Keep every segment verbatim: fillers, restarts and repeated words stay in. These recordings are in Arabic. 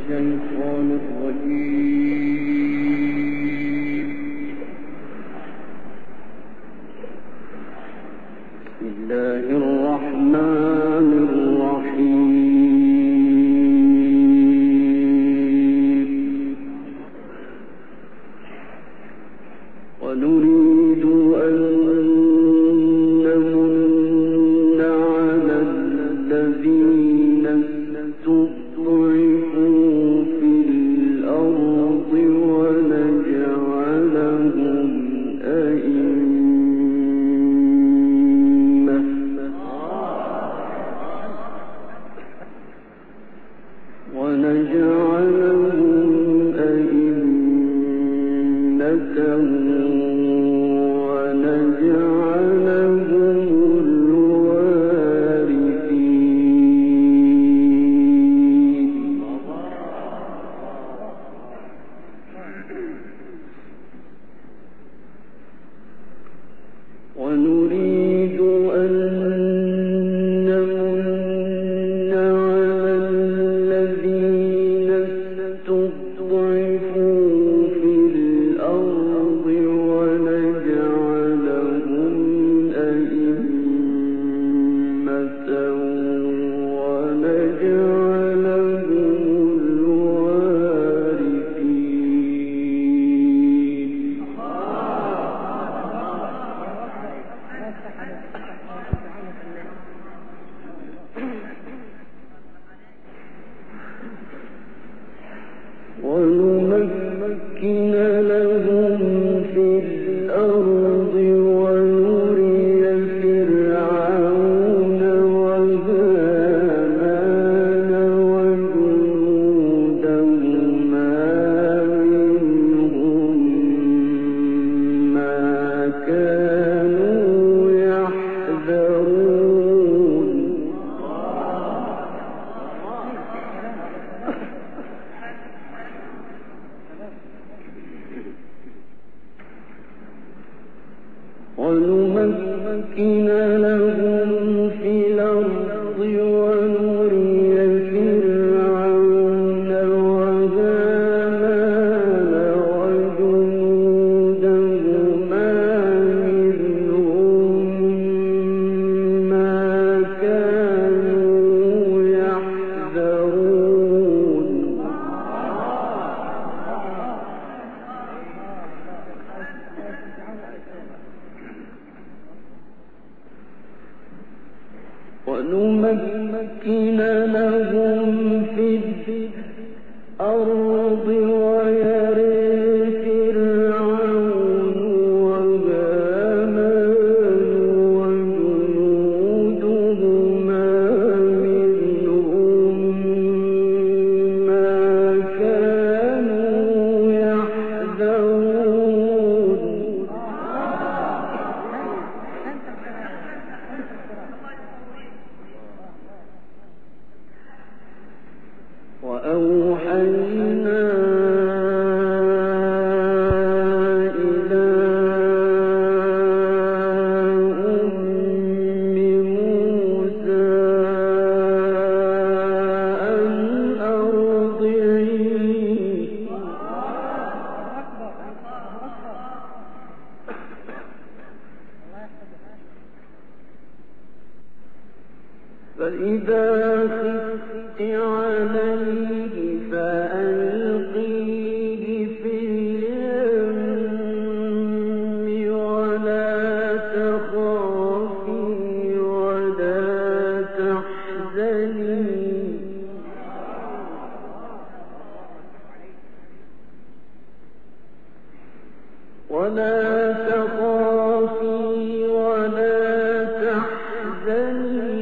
الشيطان الرجيم. بسم الله الرحمن الرحيم. ونريد أن نمن على الذين استضعفوا في الأرض ونجعلهم أئمة ونجعلهم أئمة ونجعلهم الوارثين. ونريد أن نمن على الذين استضعفوا في الأرض ونجعلهم أئمة ونجعلهم الوارثين. ونمكن لهم في الأرض ونري فرعون وهامان وجنودهما منهم ما كانوا يحذرون. ونمكن لهم في الأرض ونري فرعون وهامان وجنودهما منهم ما كانوا يحذرون. ونمكن لهم في الأرض ويري فرعون وهامان وجنودهما منهم ما كانوا يحذرون. وأوحينا إلى أم موسى أن أرضعيه فإذا خفت عليه فألقيه في اليم ولا تخافي ولا تحزني ولا تخافي ولا تحزني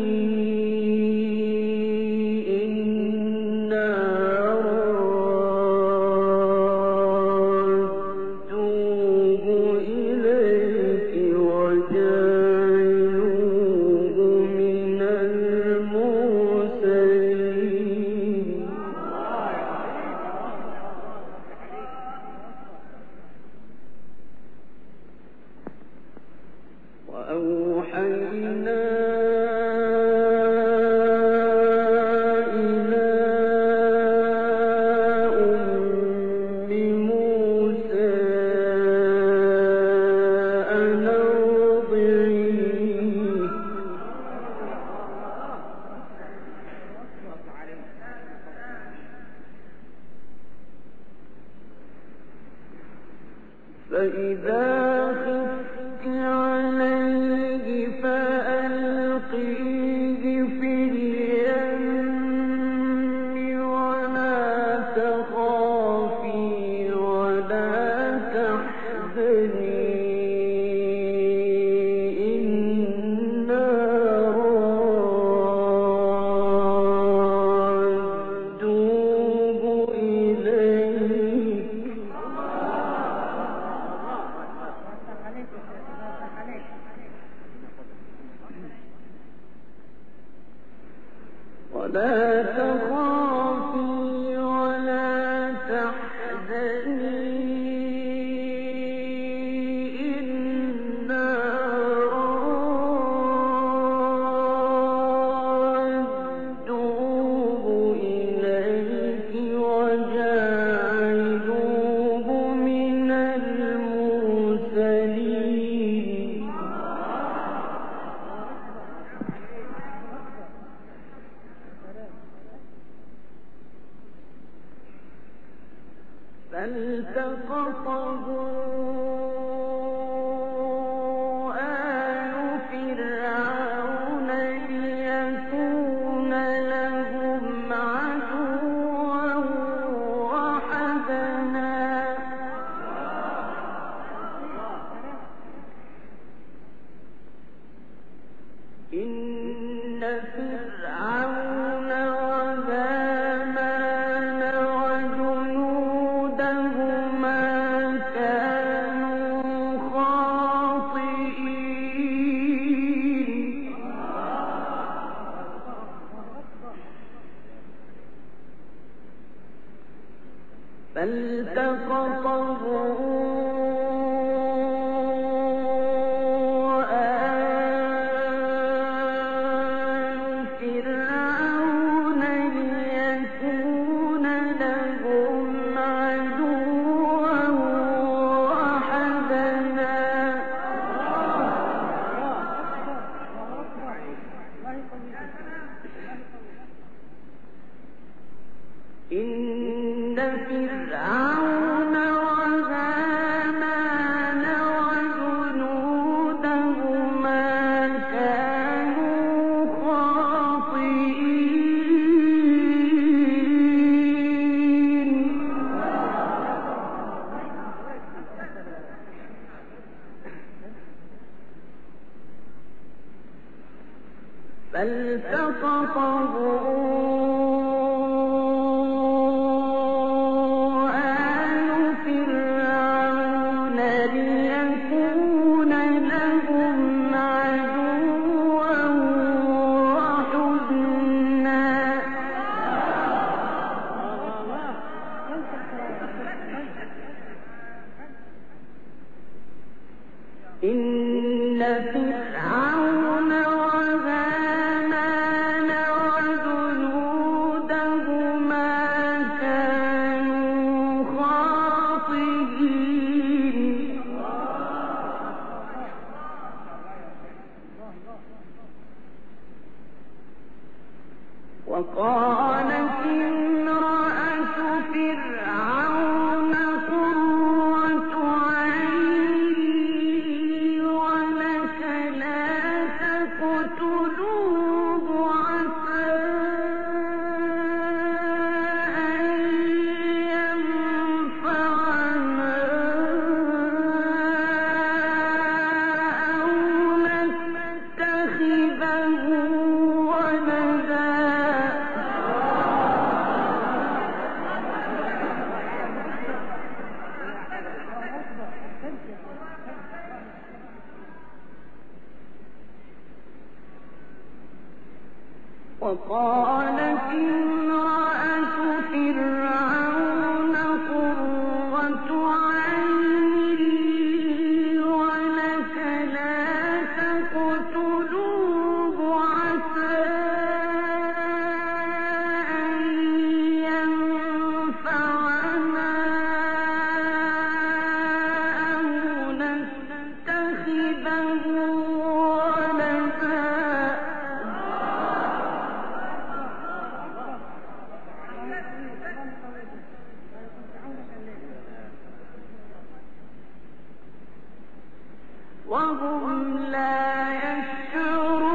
وهم لا يشعرون.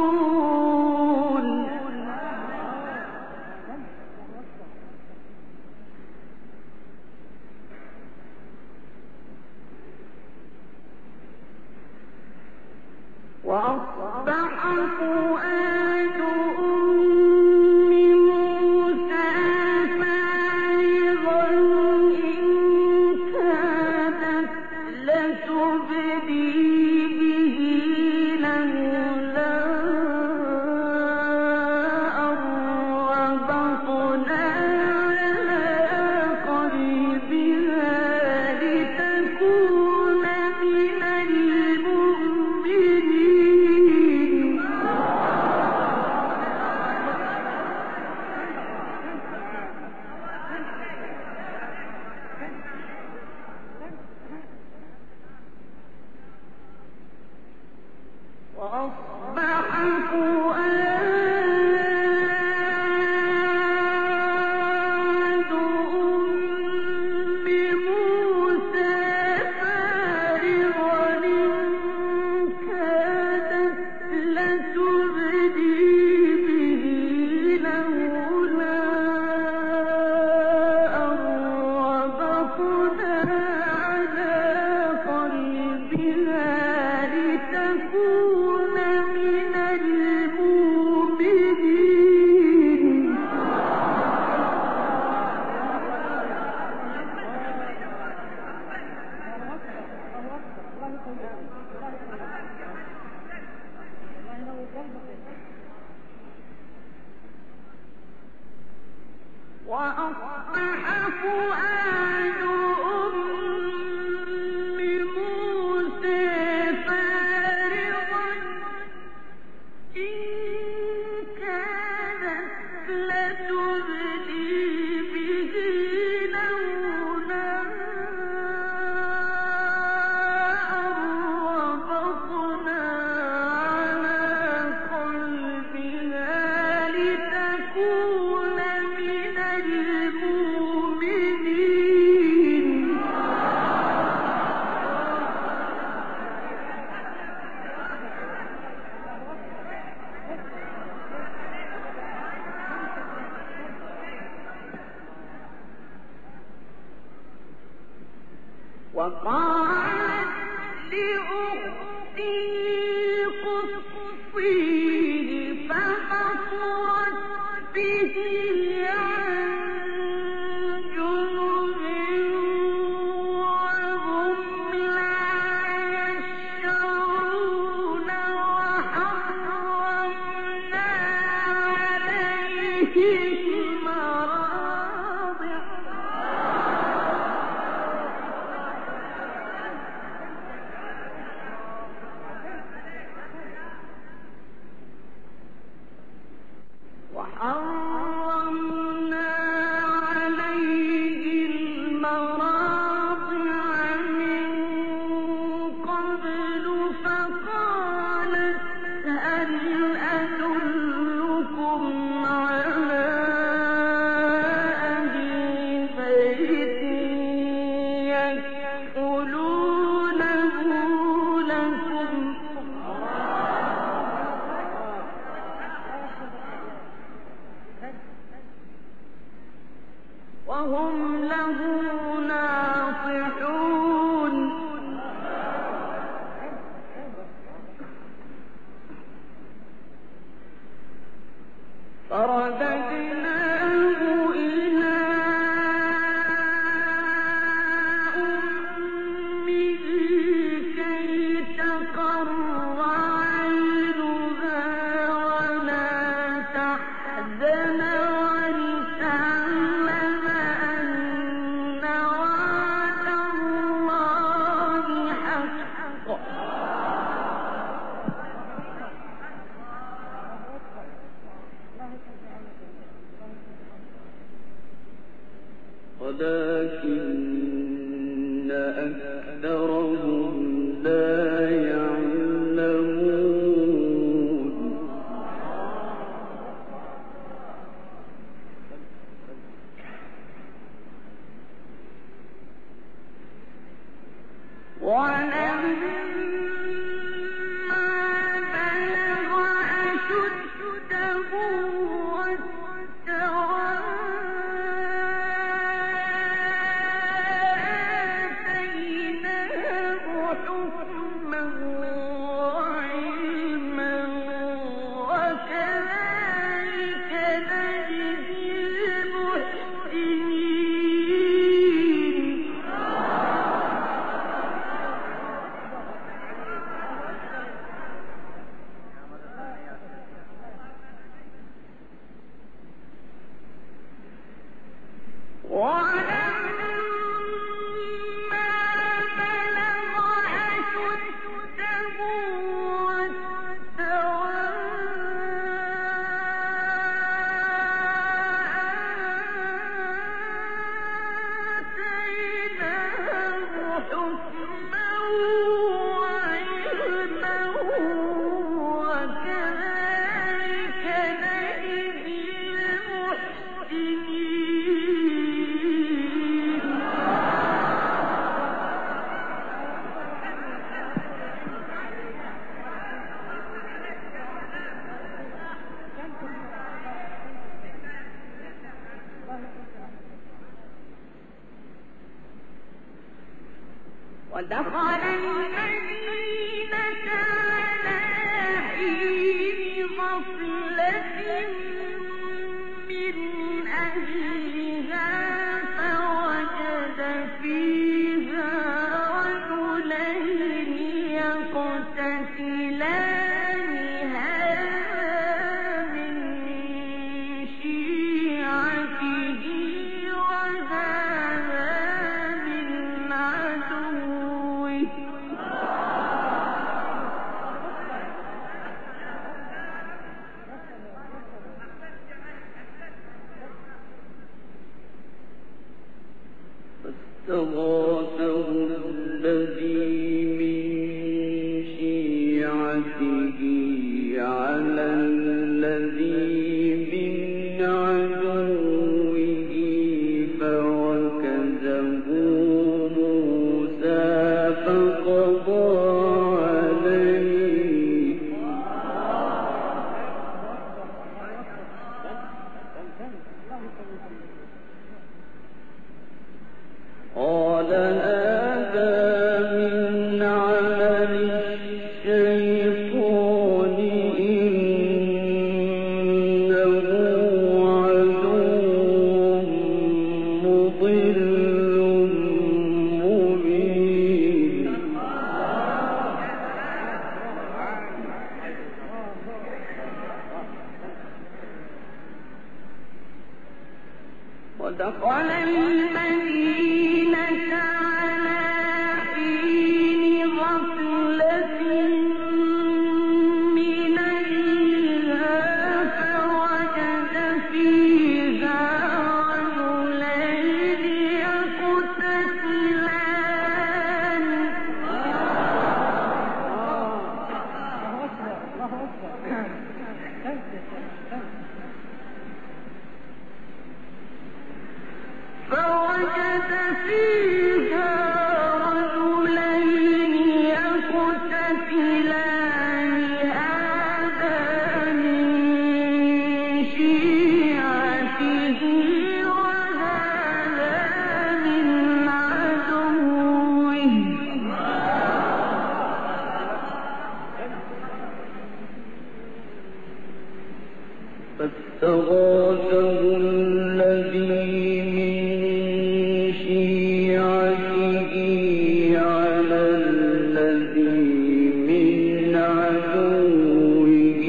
وأصبح فؤاد أم موسى فارغا إن كادت لتبدي به لولا أن ربطنا على قلبها لتكون من المؤمنين. وأصبح فؤاد أم موسى فارغا إن كادت لتبدي به لولا أن ربطنا على قلبها لتكون من المؤمنين. وأصبح فؤاد أم موسى فارغا إن كادت لتبدي به لولا أن ربطنا على قلبها لتكون من المؤمنين. وقالت لأخته قصيه فبصرت به عن جنب وهم لا يشعرون. وحرمنا عليه المراضع وحرمنا عليه المراضع من قبل فقالت هل أدلكم على أهل بيت يكفلونه لكم وهم له ناصحون. فرددناه إلى أمه كي تقر عينها ولا تحزن ولتعلم أن وعد الله حق. ولكن أكثرهم لا يعلمون. ولما ودخل المدينة على حين غفلة من أهلها فوجد فيها رجلين يقتتلان هذا من شيعته وهذا من عدوه فاستغاثه الذي من شيعته على الذي من عدوه فوكزه موسى فقضى عليه قال هذا من عمل الشيطان إنه عدو مضل مبين ودخل المدينة على حين غفلة من أهلها فوجد فيها رجلين يقتتلان فوجد فيها رجلين يقتتلان هذا من شيعته وهذا من عدوه فاستغاثه الذي من شيعته على الذي من عدوه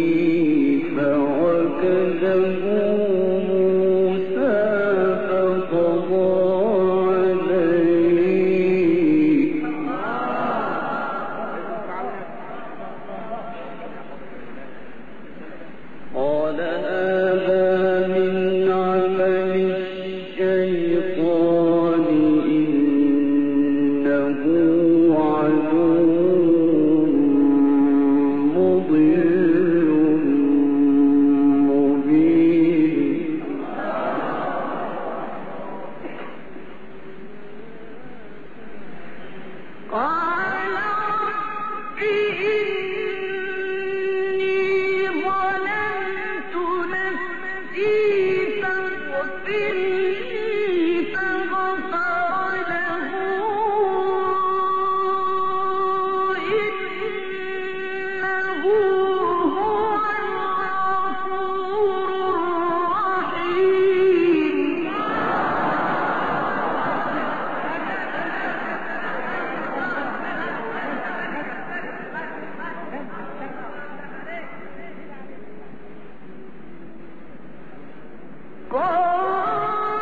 فوكزه موسى فقضى عليه قال هذا من عمل الشيطان إنه عدو مضل مبين قال رب إني ظلمت نفسي فاغفر لي فغفر له إنه هو الغفور الرحيم قال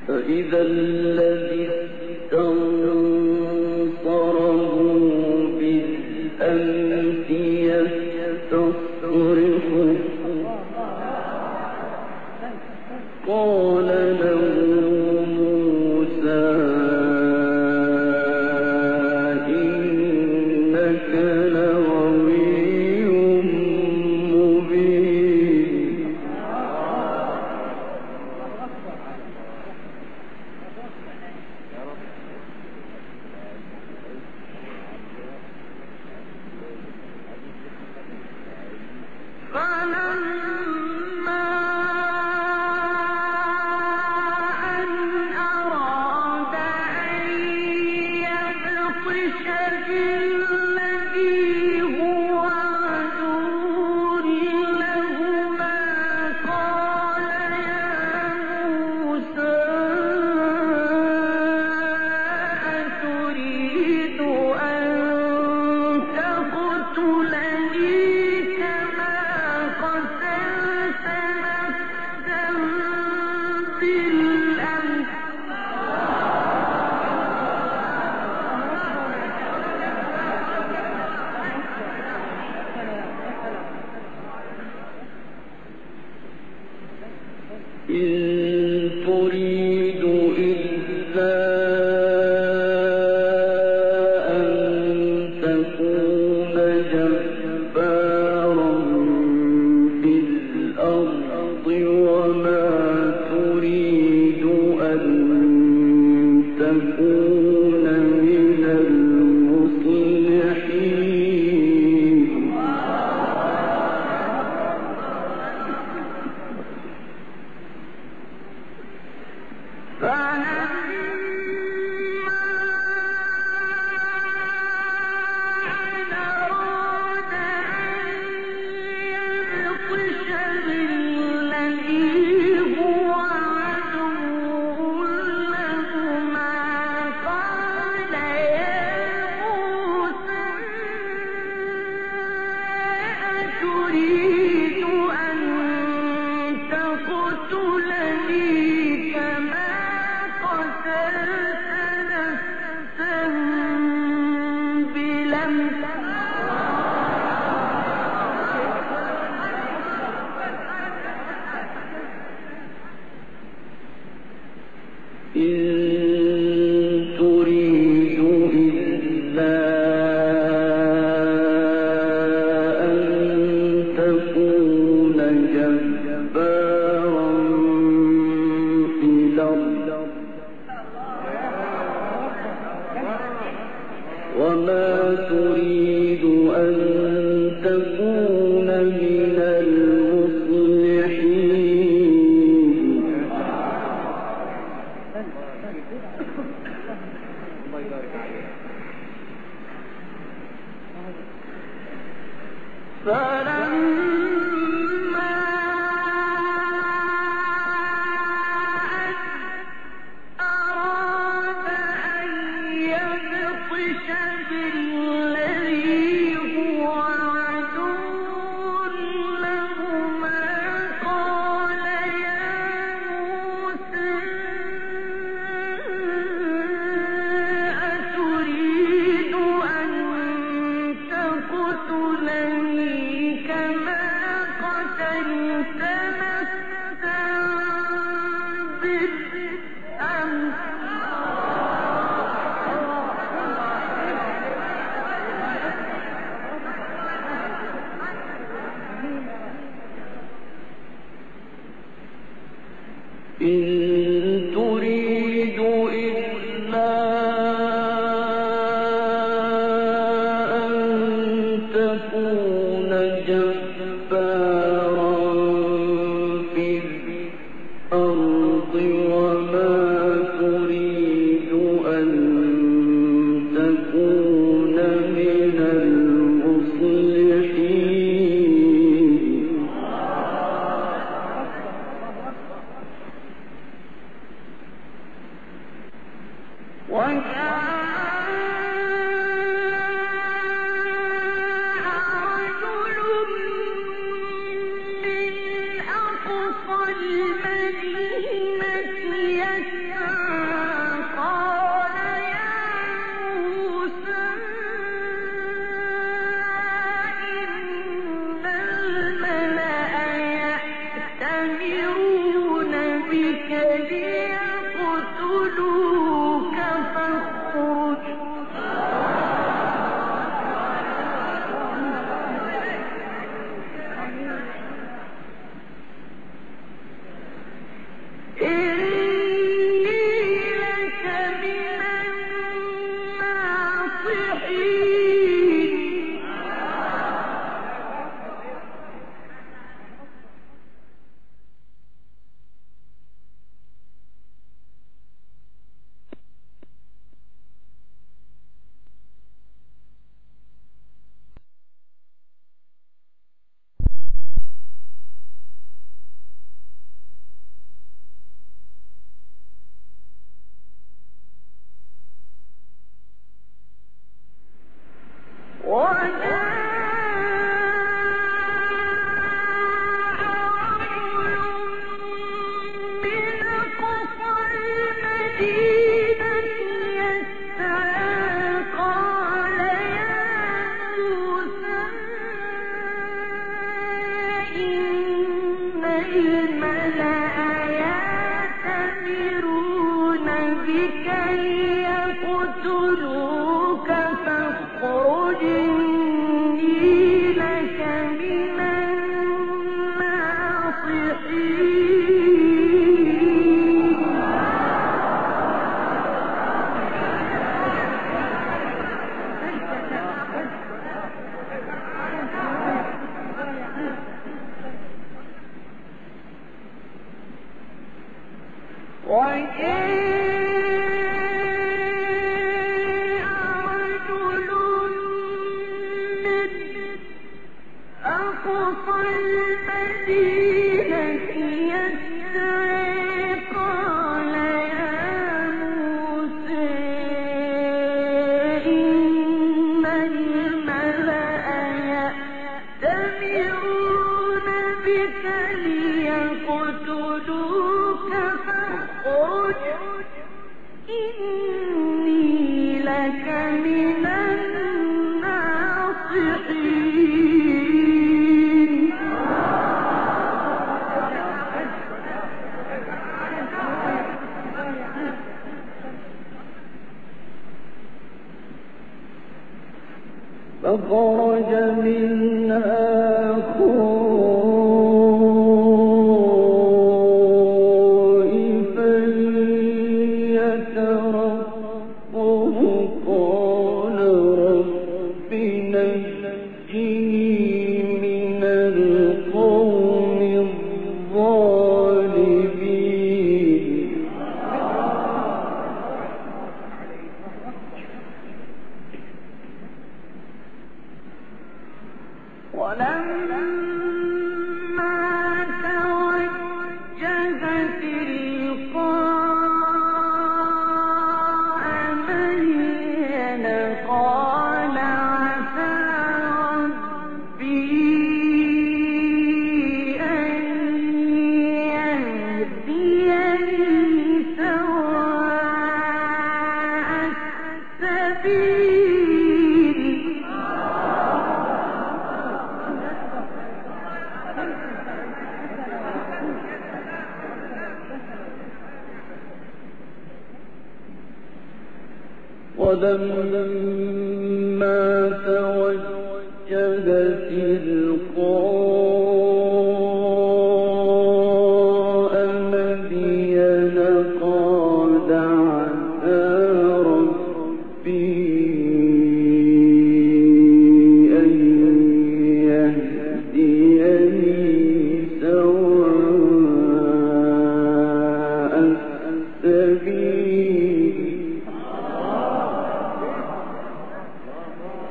فإذا الذي استنصره بالأمس يستصرخه قال له موسى إنك لغوي مبين فلما أن أراد أن يبطش بالذي هو عدو لهما قال يا موسى أتريد أن تقتلني كما قتلت نفسا بالأمس إن تريد إلا أن تكون جبارا في الأرض وما تريد أن تكون من المصلحين فلما أن أراد أن يبطش بالذي هو عدو لهما قال يا موسى أتريد أن تقتلني كما قتلت نفسا بالأمس إن تريد إلا أن تكون جبارا في الأرض وما تريد أن تكون من المصلحين فلما أن أراد أن يبطش بالذي هو عدو لهما قال يا موسى أتريد أن تقتلني كما قتلت نفسا بالأمس إن تريد إلا أن تكون جبارا في الأرض وما تريد أن تكون من المصلحين وجاء فخرج منها خائفا يترقب قال رب نجني من القوم الظالمين. ولما توجه تلقاء مدين قال عسى ربي أن يهديني سواء السبيل. ولما توجه تلقاء مدين قال عسى ربي أن يهديني سواء السبيل.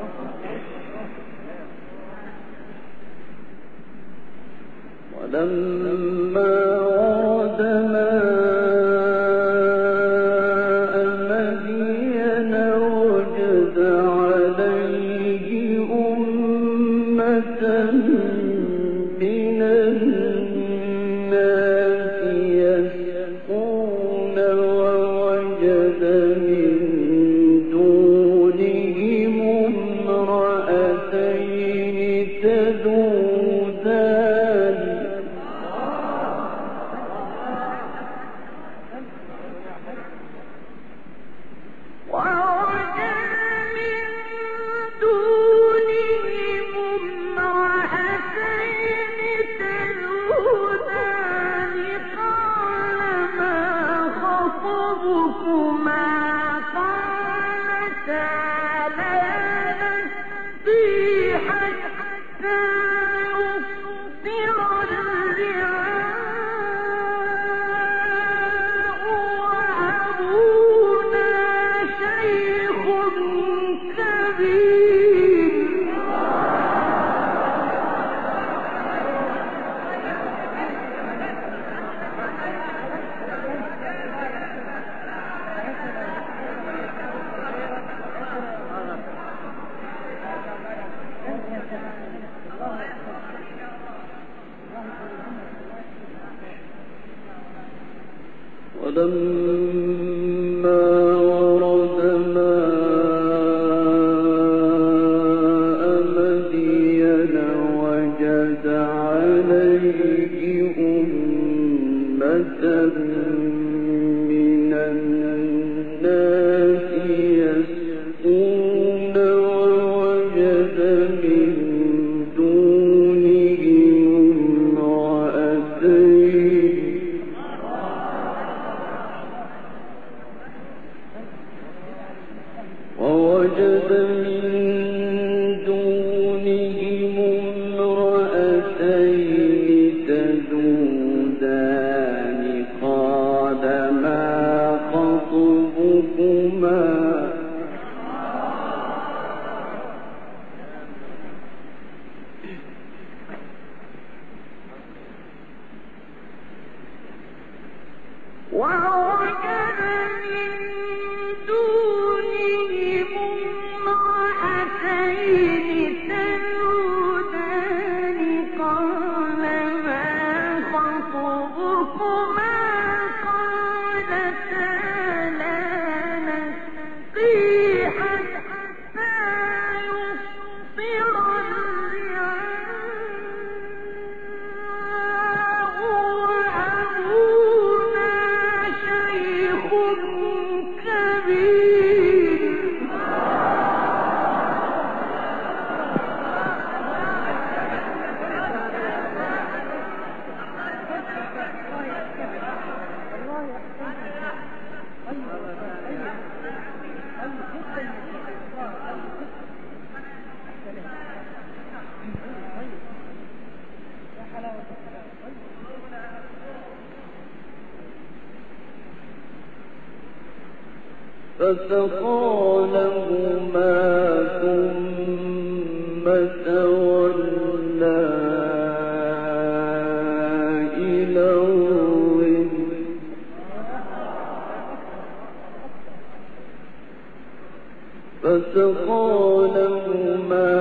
فلما ورد ماء مدين وجد عليه أمة من الناس يسقون ووجد من دونهم امرأتين ووجد من دونهم امرأتين تذودان قال ما خطبكما ووجد من دونهم امرأتين تذودان قال ما خطبكما قالتا لا نسقي حتى يصدر الرعاء وأبونا شيخ كبير فسقى لهما ثم تولى إلى الظل فسقى لهما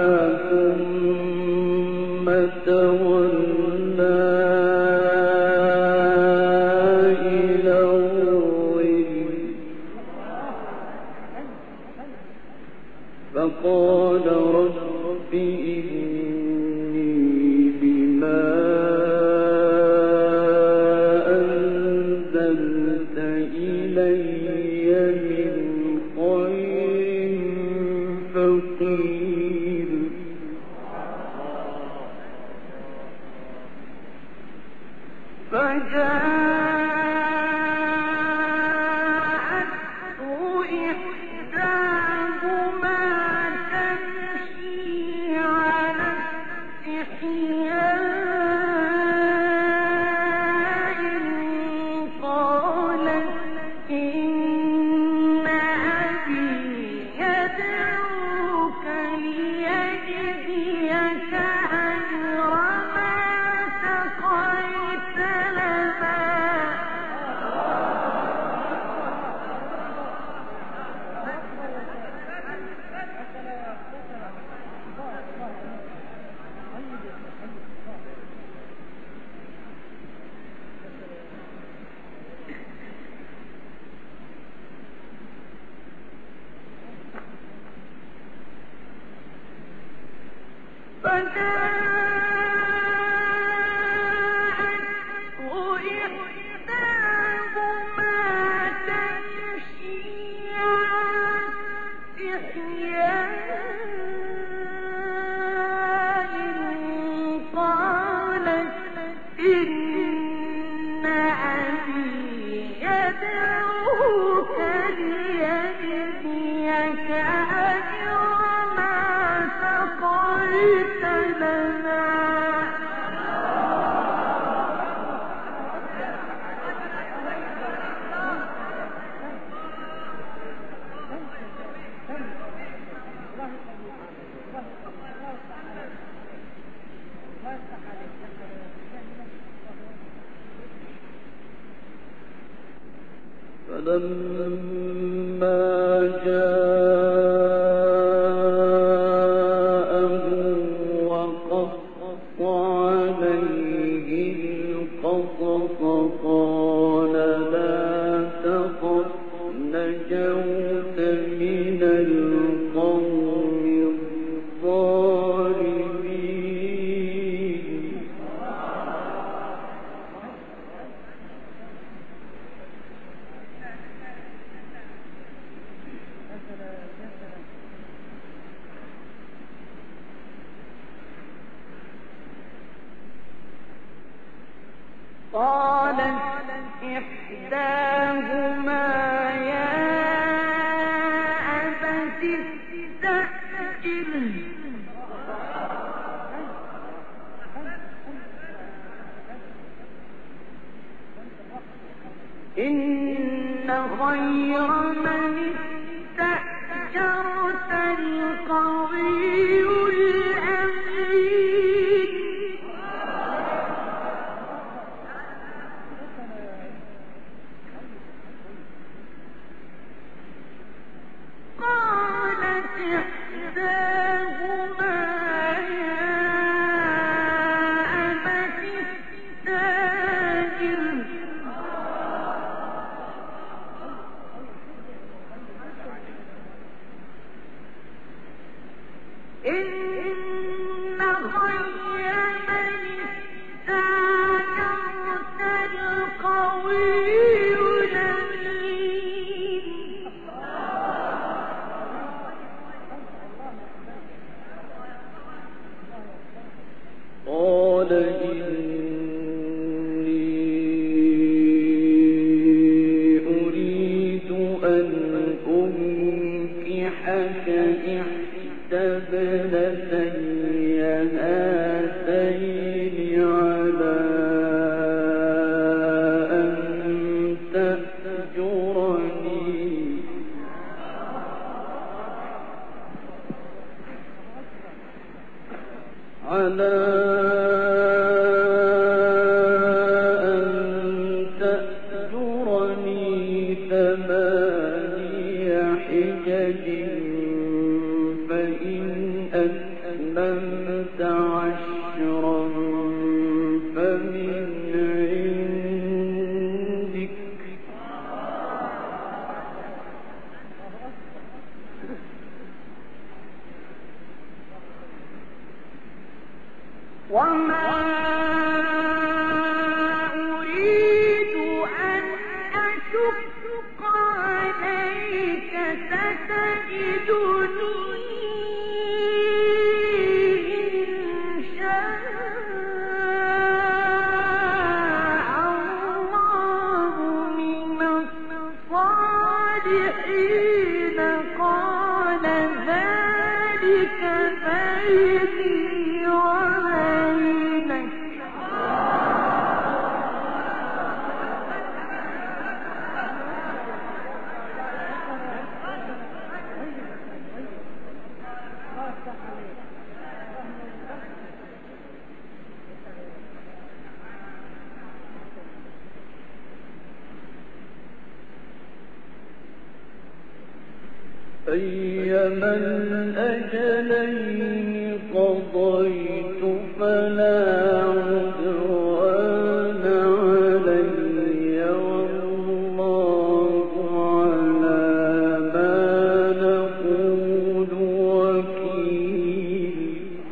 ثم تولى إلى الظل فقال رب إني بما أنزلت إلي من خير فقير فجاءته إحداهما تمشي على استحياء قالت إن أبي يدعوك ليجزيك أجر ما سقيت لنا فجاءته إحداهما تمشي على استحياء قالت إن أبي يدعوك ليجزيك أجر ما سقيت لنا فلما جاءه وقص عليه القصص قال لا إن خير من استأجرت القوي الأمين قالت إحداهما يا أبت استأجره إن خير من استأجرت القوي الأمين قال إني أريد أن أنكحك إحدى ابنتي هاتين على أن تأجرني على أن تأجرني ثماني حجج فإن أتممت عشرا فمن عندك وما أريد أن أشق عليك ستجدني إن شاء الله من الصالحين قال ذلك بيني وبينك أيما الأجلين قضيت فلا عدوان علي والله على ما نقول وكيل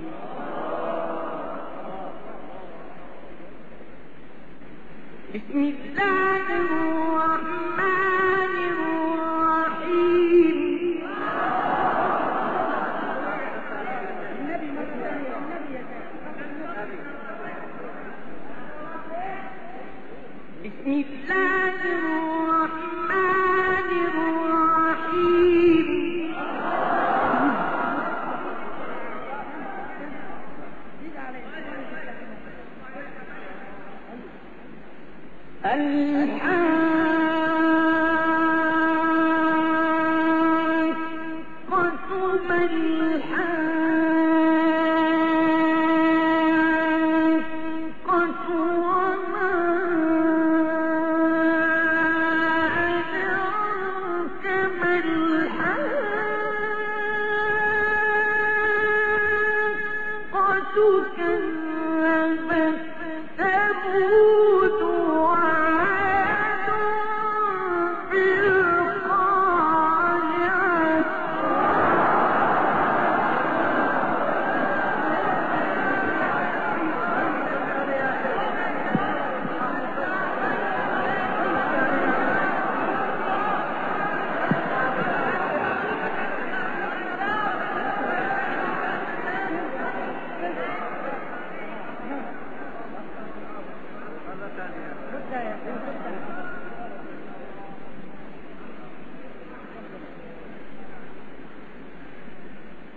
بسم الله الرحمن الرحيم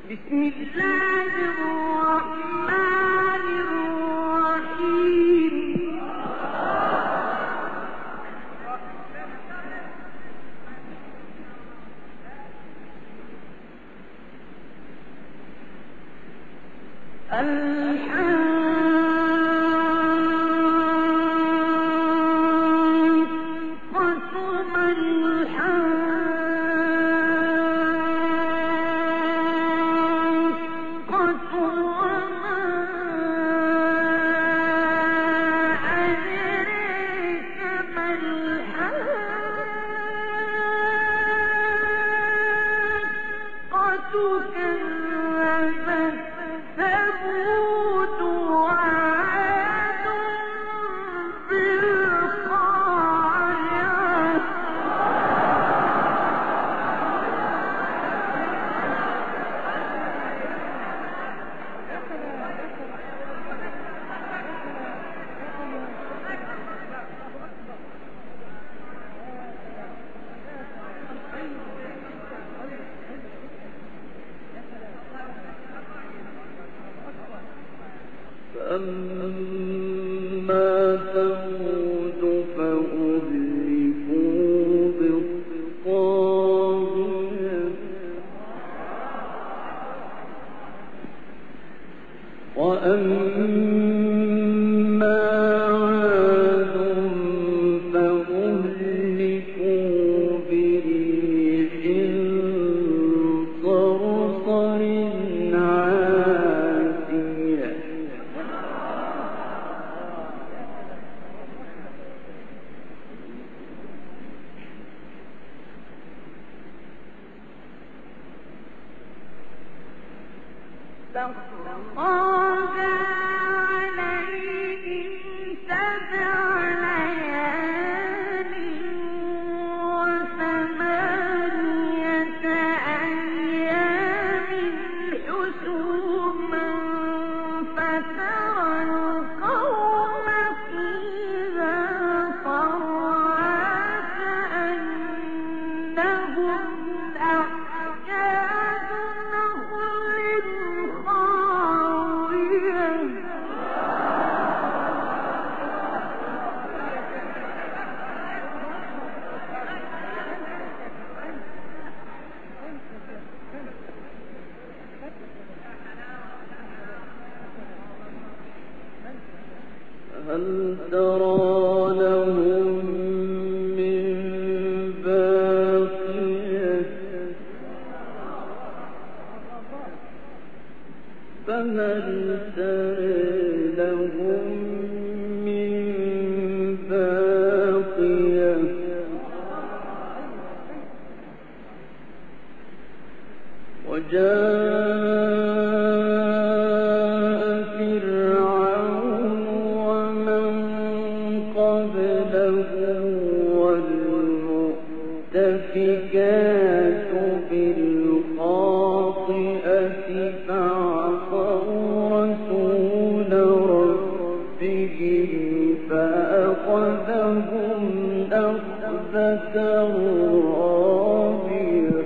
بسم الله الرحمن الرحيم فأما ثمود فأهلكوا بالطاغية وأما عاد فأهلكوا بريح صرصر عاتية فَخَرَجَ عَلَيْهِمْ سَبْعَ لَيَالٍ وَثَمَانِيَةَ أَيَّامٍ حُسُومًا فَتَرَى الْقَوْمَ فِيهَا صَرْعَىٰ كَأَنَّهُمْ أَعْجَازُ نَخْلٍ خَاوِيَةٍ هَلْ تَرَىٰ لَهُم مِّن بَاقِيَةٍ فَهَلْ تَرَىٰ لَهُم مِّن بَاقِيَةٍ وَجَاءَ فِرْعَوْنُ وَمَن قَبْلَهُ وَالْمُؤْتَفِكَاتُ بِالْخَاطِئَةِ فَعَصَوْا رَسُولَ رَبِّهِمْ فَأَخَذَهُمْ أَخْذَةً رَّابِيَةً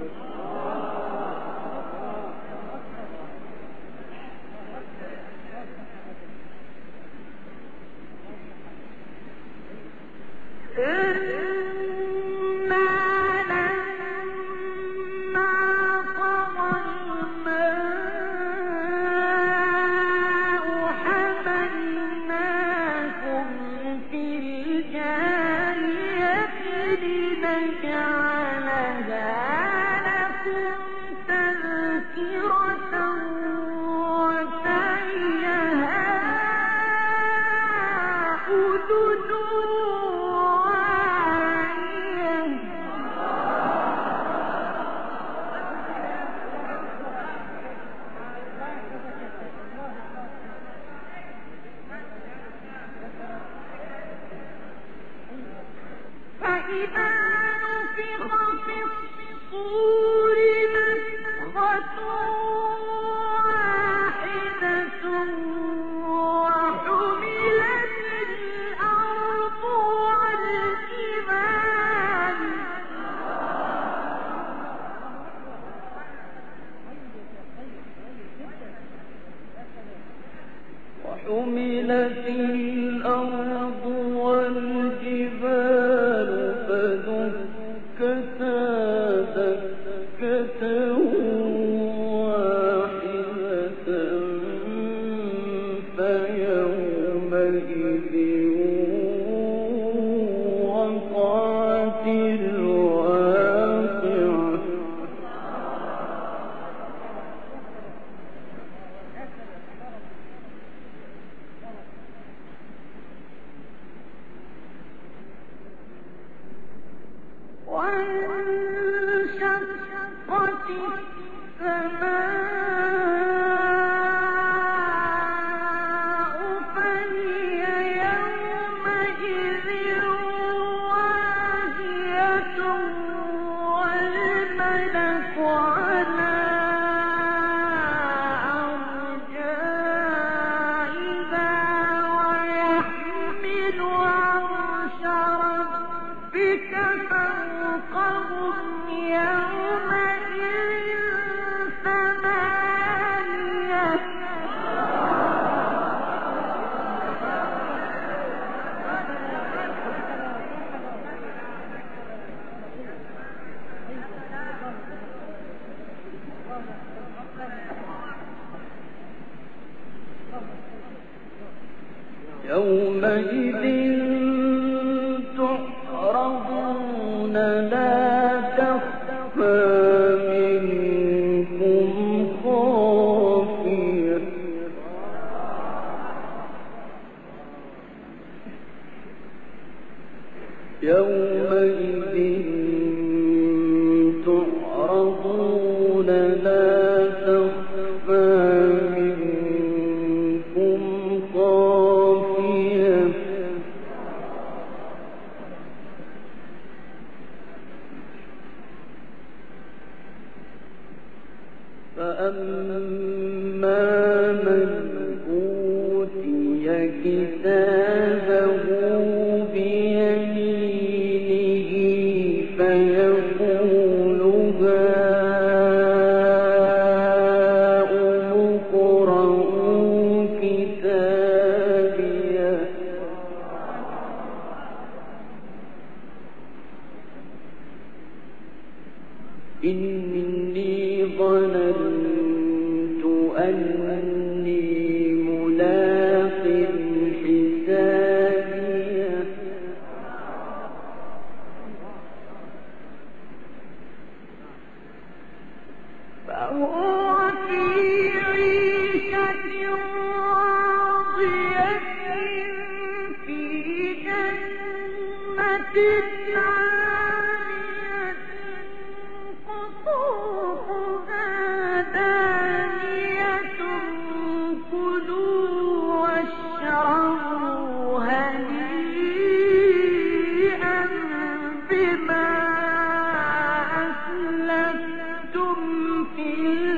إِنَّا لَمَّا طَغَى الْمَاءُ حَمَلْنَاكُمْ فِي الْجَارِيَةِ لِنَجْعَلَهَا لَكُمْ تَذْكِرَةً وَتَعِيَهَا أُذُنٌ وَاعِيَةٌ فَإِذَا نُفِخَ فِي الصُّورِ نَفْخَةٌ وَاحِدَةٌ وَحُمِلَتِ الْأَرْضُ وَالْجِبَالُ يومئذ تعرضون لا تخفى منكم خافية يومئذ تعرضون لا تخفى منكم خافية فأما من أوتي كتابه بيمينه فيقول هاؤم اقرءوا كتابيه إني ظننت أني ملاق حسابيه فهو في عيشة راضية في جنة عالية قطوفها دانية كلوا واشربوا هنيئا بما أسلفتم في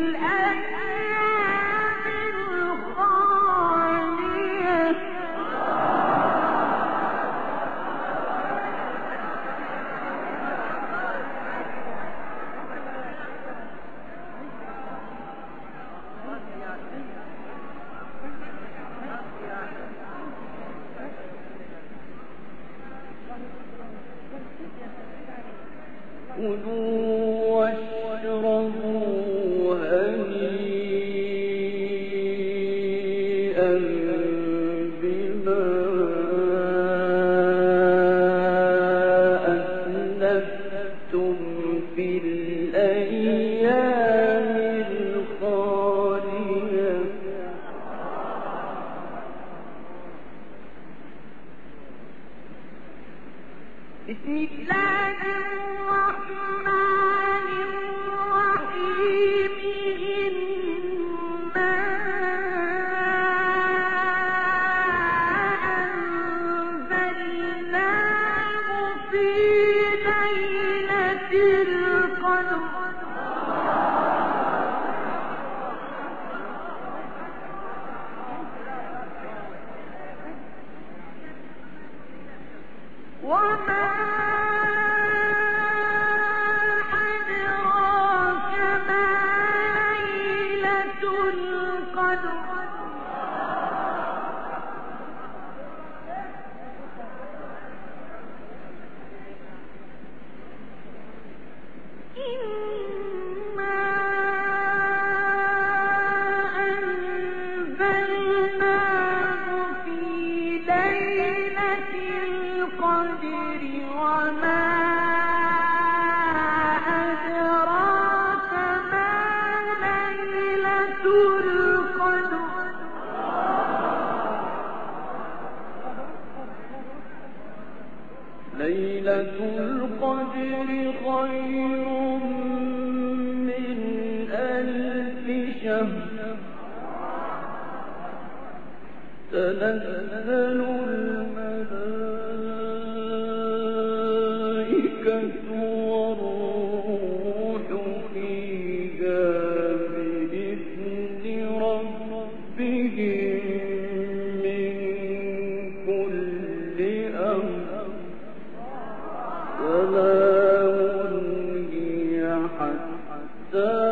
الأيام الخالية كلوا واشربوا هنيئا بما أسلفتم في الأيام الخالية بسم الله الرحمن الرحيم إنا أنزلناه في ليلة القدر وما خير من ألف شهر تنزل الملائكة والروح فيها بإذن ربهم من كل أمر سلام هي حتى